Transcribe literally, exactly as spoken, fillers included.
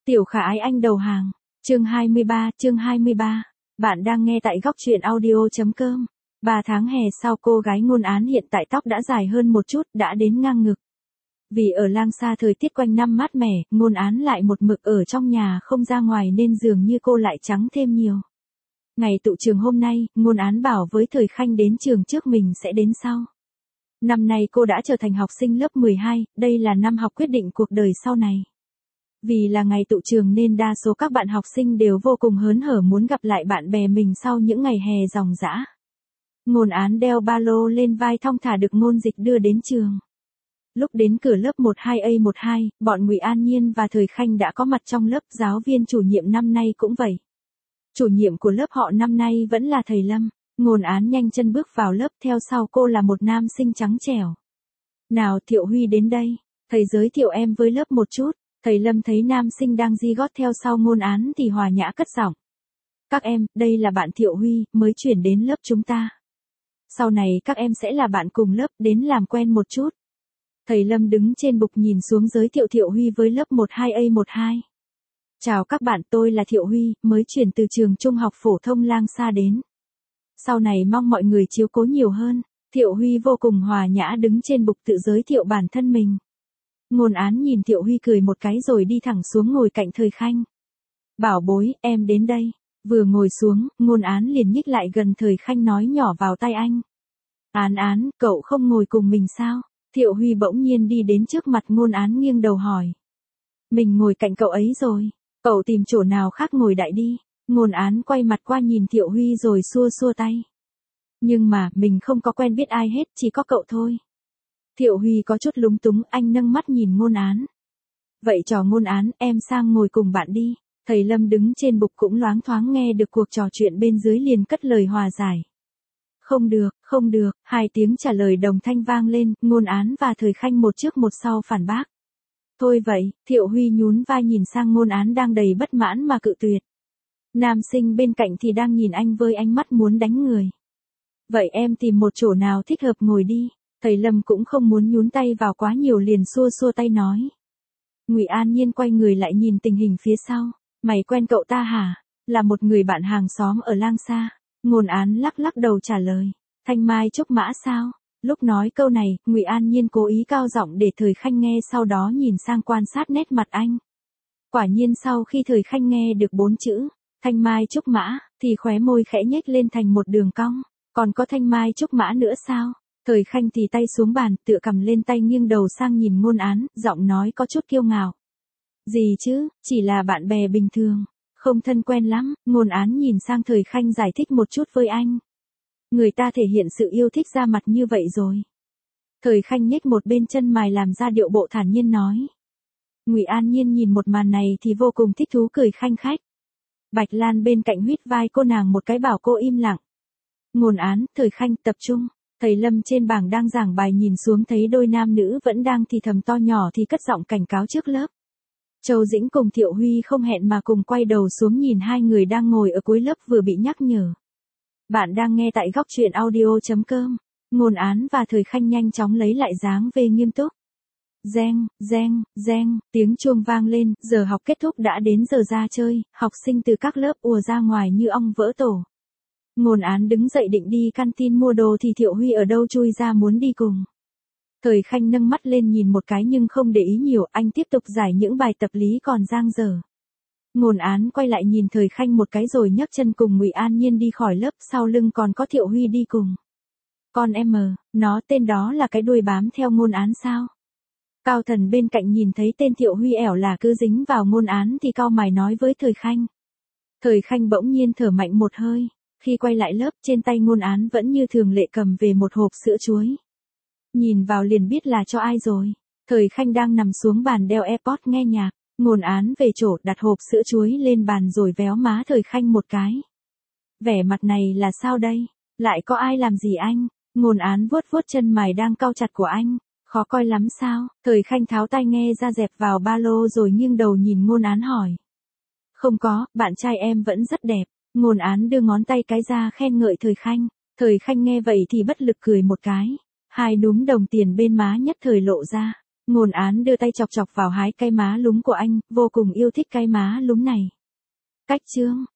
Tiểu Khả Ái Anh đầu hàng. Chương hai mươi ba, chương hai mươi ba. Bạn đang nghe tại góc truyện audio chấm com. Ba tháng hè sau cô gái Ngôn Án hiện tại tóc đã dài hơn một chút, đã đến ngang ngực. Vì ở Lang Sa thời tiết quanh năm mát mẻ, Ngôn Án lại một mực ở trong nhà không ra ngoài nên dường như cô lại trắng thêm nhiều. Ngày tụ trường hôm nay, Ngôn Án bảo với Thời Khanh đến trường trước mình sẽ đến sau. Năm nay cô đã trở thành học sinh lớp mười hai, đây là năm học quyết định cuộc đời sau này. Vì là ngày tụ trường nên đa số các bạn học sinh đều vô cùng hớn hở muốn gặp lại bạn bè mình sau những ngày hè ròng rã. Ngôn Án đeo ba lô lên vai thong thả được Ngôn Dịch đưa đến trường. Lúc đến cửa lớp mười hai A mười hai, bọn Ngụy An Nhiên và Thời Khanh đã có mặt trong lớp, giáo viên chủ nhiệm năm nay cũng vậy. Chủ nhiệm của lớp họ năm nay vẫn là thầy Lâm. Ngôn Án nhanh chân bước vào lớp, theo sau cô là một nam sinh trắng trẻo. Nào Thiệu Huy đến đây, thầy giới thiệu em với lớp một chút. Thầy Lâm thấy nam sinh đang di gót theo sau Ngôn Án thì hòa nhã cất giọng. Các em, đây là bạn Thiệu Huy, mới chuyển đến lớp chúng ta. Sau này các em sẽ là bạn cùng lớp, đến làm quen một chút. Thầy Lâm đứng trên bục nhìn xuống giới thiệu Thiệu Huy với lớp mười hai A mười hai. Chào các bạn, tôi là Thiệu Huy, mới chuyển từ trường trung học phổ thông Lang Sa đến. Sau này mong mọi người chiếu cố nhiều hơn. Thiệu Huy vô cùng hòa nhã đứng trên bục tự giới thiệu bản thân mình. Ngôn Án nhìn Thiệu Huy cười một cái rồi đi thẳng xuống ngồi cạnh Thời Khanh. Bảo bối, em đến đây. Vừa ngồi xuống, Ngôn Án liền nhích lại gần Thời Khanh nói nhỏ vào tai anh. Án Án, cậu không ngồi cùng mình sao? Thiệu Huy bỗng nhiên đi đến trước mặt Ngôn Án nghiêng đầu hỏi. Mình ngồi cạnh cậu ấy rồi. Cậu tìm chỗ nào khác ngồi đại đi. Ngôn Án quay mặt qua nhìn Thiệu Huy rồi xua xua tay. Nhưng mà, mình không có quen biết ai hết, chỉ có cậu thôi. Thiệu Huy có chút lúng túng, anh nâng mắt nhìn Ngôn Án. Vậy trò Ngôn Án, em sang ngồi cùng bạn đi. Thầy Lâm đứng trên bục cũng loáng thoáng nghe được cuộc trò chuyện bên dưới liền cất lời hòa giải. Không được, không được, hai tiếng trả lời đồng thanh vang lên, Ngôn Án và Thời Khanh một trước một sau phản bác. Thôi vậy, Thiệu Huy nhún vai nhìn sang Ngôn Án đang đầy bất mãn mà cự tuyệt. Nam sinh bên cạnh thì đang nhìn anh với ánh mắt muốn đánh người. Vậy em tìm một chỗ nào thích hợp ngồi đi. Thầy Lâm cũng không muốn nhún tay vào quá nhiều liền xua xua tay nói. Ngụy An Nhiên quay người lại nhìn tình hình phía sau. Mày quen cậu ta hả? Là một người bạn hàng xóm ở Lang Sa. Ngôn Án lắc lắc đầu trả lời. Thanh Mai Trúc Mã sao? Lúc nói câu này, Ngụy An Nhiên cố ý cao giọng để Thời Khanh nghe, sau đó nhìn sang quan sát nét mặt anh. Quả nhiên sau khi Thời Khanh nghe được bốn chữ Thanh Mai Trúc Mã, thì khóe môi khẽ nhếch lên thành một đường cong. Còn có Thanh Mai Trúc Mã nữa sao? Thời Khanh thì tay xuống bàn, tựa cầm lên tay nghiêng đầu sang nhìn Ngôn Án, giọng nói có chút kiêu ngạo. Gì chứ, chỉ là bạn bè bình thường, không thân quen lắm. Ngôn Án nhìn sang Thời Khanh giải thích một chút với anh. Người ta thể hiện sự yêu thích ra mặt như vậy rồi. Thời Khanh nhếch một bên chân mày làm ra điệu bộ thản nhiên nói. Ngụy An Nhiên nhìn một màn này thì vô cùng thích thú cười khanh khách. Bạch Lan bên cạnh huýt vai cô nàng một cái bảo cô im lặng. Ngôn Án, Thời Khanh tập trung. Thầy Lâm trên bảng đang giảng bài nhìn xuống thấy đôi nam nữ vẫn đang thì thầm to nhỏ thì cất giọng cảnh cáo trước lớp. Châu Dĩnh cùng Thiệu Huy không hẹn mà cùng quay đầu xuống nhìn hai người đang ngồi ở cuối lớp vừa bị nhắc nhở. Bạn đang nghe tại góc truyện audio chấm com. Ngôn Án và Thời Khanh nhanh chóng lấy lại dáng về nghiêm túc. Reng, reng, reng, tiếng chuông vang lên, giờ học kết thúc đã đến giờ ra chơi, học sinh từ các lớp ùa ra ngoài như ong vỡ tổ. Ngôn Án đứng dậy định đi canteen mua đồ thì Thiệu Huy ở đâu chui ra muốn đi cùng. Thời Khanh nâng mắt lên nhìn một cái nhưng không để ý nhiều, anh tiếp tục giải những bài tập lý còn dang dở. Ngôn Án quay lại nhìn Thời Khanh một cái rồi nhấc chân cùng Ngụy An Nhiên đi khỏi lớp, sau lưng còn có Thiệu Huy đi cùng. Con em mờ, nó tên đó là cái đuôi bám theo Ngôn Án sao? Cao Thần bên cạnh nhìn thấy tên Thiệu Huy ẻo là cứ dính vào Ngôn Án thì cau mày nói với Thời Khanh. Thời Khanh bỗng nhiên thở mạnh một hơi. Khi quay lại lớp, trên tay Ngôn Án vẫn như thường lệ cầm về một hộp sữa chuối. Nhìn vào liền biết là cho ai rồi. Thời Khanh đang nằm xuống bàn đeo AirPods nghe nhạc. Ngôn Án về chỗ đặt hộp sữa chuối lên bàn rồi véo má Thời Khanh một cái. Vẻ mặt này là sao đây? Lại có ai làm gì anh? Ngôn Án vuốt vuốt chân mày đang cau chặt của anh. Khó coi lắm sao? Thời Khanh tháo tai nghe ra dẹp vào ba lô rồi nghiêng đầu nhìn Ngôn Án hỏi. Không có, bạn trai em vẫn rất đẹp. Ngôn Án đưa ngón tay cái ra khen ngợi Thời Khanh. Thời Khanh nghe vậy thì bất lực cười một cái. Hai núm đồng tiền bên má nhất thời lộ ra. Ngôn án đưa tay chọc chọc vào hái cái má lúm của anh, vô cùng yêu thích cái má lúm này. Cách chương